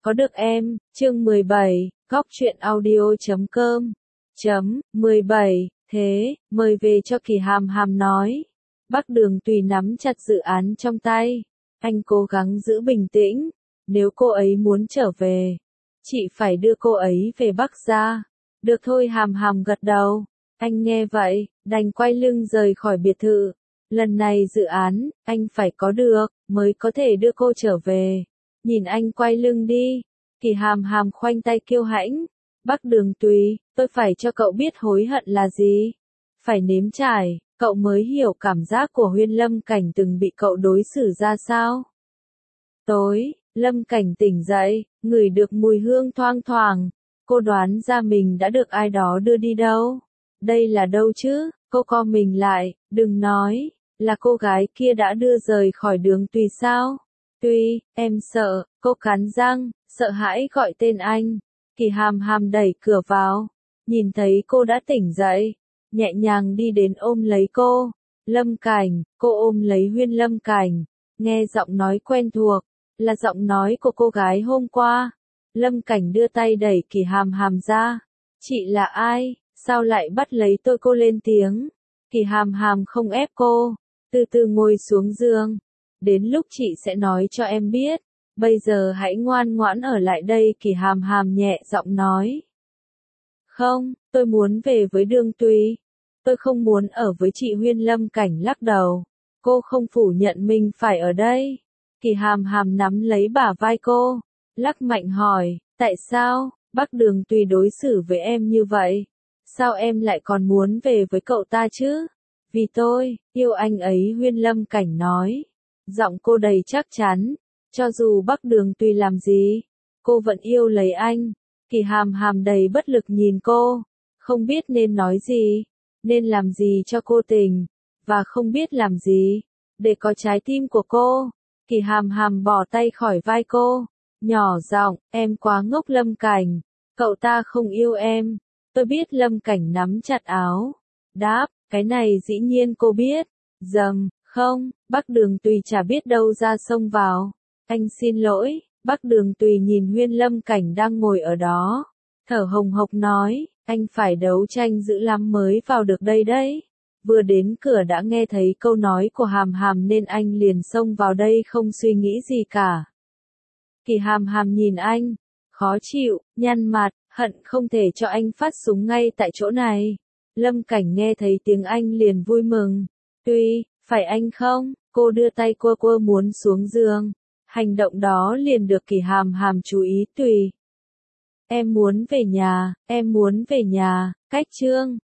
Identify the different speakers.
Speaker 1: có được em, chương 17, góc truyện audio.com. 17, thế, mời về cho Kỳ Hàm Hàm nói. Bác Đường Tùy nắm chặt dự án trong tay. Anh cố gắng giữ bình tĩnh. Nếu cô ấy muốn trở về, chị phải đưa cô ấy về Bắc gia. Được thôi, Hàm Hàm gật đầu. Anh nghe vậy, đành quay lưng rời khỏi biệt thự. Lần này dự án, anh phải có được, mới có thể đưa cô trở về. Nhìn anh quay lưng đi. Kỳ Hàm Hàm khoanh tay kiêu hãnh. Bác Đường Tùy, tôi phải cho cậu biết hối hận là gì. Phải nếm trải, cậu mới hiểu cảm giác của Huyên Lâm Cảnh từng bị cậu đối xử ra sao. Tối, Lâm Cảnh tỉnh dậy, ngửi được mùi hương thoang thoảng. Cô đoán ra mình đã được ai đó đưa đi đâu. Đây là đâu chứ? Cô co mình lại, đừng nói, là cô gái kia đã đưa rời khỏi Đường Tùy sao? Tùy, em sợ, cô cắn răng, sợ hãi gọi tên anh. Kỳ Hàm Hàm đẩy cửa vào, nhìn thấy cô đã tỉnh dậy, nhẹ nhàng đi đến ôm lấy cô. Lâm Cảnh, cô ôm lấy Huyên Lâm Cảnh, nghe giọng nói quen thuộc, là giọng nói của cô gái hôm qua. Lâm Cảnh đưa tay đẩy Kỳ Hàm Hàm ra. Chị là ai? Sao lại bắt lấy tôi? Cô lên tiếng. Kỳ Hàm Hàm không ép cô, từ từ ngồi xuống giường. Đến lúc chị sẽ nói cho em biết. Bây giờ hãy ngoan ngoãn ở lại đây. Kỳ Hàm Hàm nhẹ giọng nói. Không, tôi muốn về với Đường Tùy. Tôi không muốn ở với chị. Huyên Lâm Cảnh lắc đầu. Cô không phủ nhận mình phải ở đây. Kỳ Hàm Hàm nắm lấy bả vai cô, lắc mạnh hỏi, tại sao, bác Đường Tùy đối xử với em như vậy? Sao em lại còn muốn về với cậu ta chứ? Vì tôi, yêu anh ấy. Huyên Lâm Cảnh nói. Giọng cô đầy chắc chắn. Cho dù bác Đường Tùy làm gì, cô vẫn yêu lấy anh. Kỳ Hàm Hàm đầy bất lực nhìn cô, không biết nên nói gì, nên làm gì cho cô tình, và không biết làm gì để có trái tim của cô. Kỳ Hàm Hàm bỏ tay khỏi vai cô, nhỏ giọng, em quá ngốc. Lâm Cảnh, cậu ta không yêu em. Tôi biết. Lâm Cảnh nắm chặt áo, đáp, cái này dĩ nhiên cô biết. Không, bác Đường Tùy chả biết đâu ra xông vào. Anh xin lỗi. Bác Đường Tùy nhìn Huyên Lâm Cảnh đang ngồi ở đó, thở hồng hộc nói, anh phải đấu tranh dữ lắm mới vào được đây đấy. Vừa đến cửa đã nghe thấy câu nói của Hàm Hàm nên anh liền xông vào đây không suy nghĩ gì cả. Kỳ Hàm Hàm nhìn anh, khó chịu, nhăn mặt, hận không thể cho anh phát súng ngay tại chỗ này. Lâm Cảnh nghe thấy tiếng anh liền vui mừng. Tùy, phải anh không? Cô đưa tay quơ quơ muốn xuống giường. Hành động đó liền được Kỳ Hàm Hàm chú ý. Tùy, em muốn về nhà, cách chương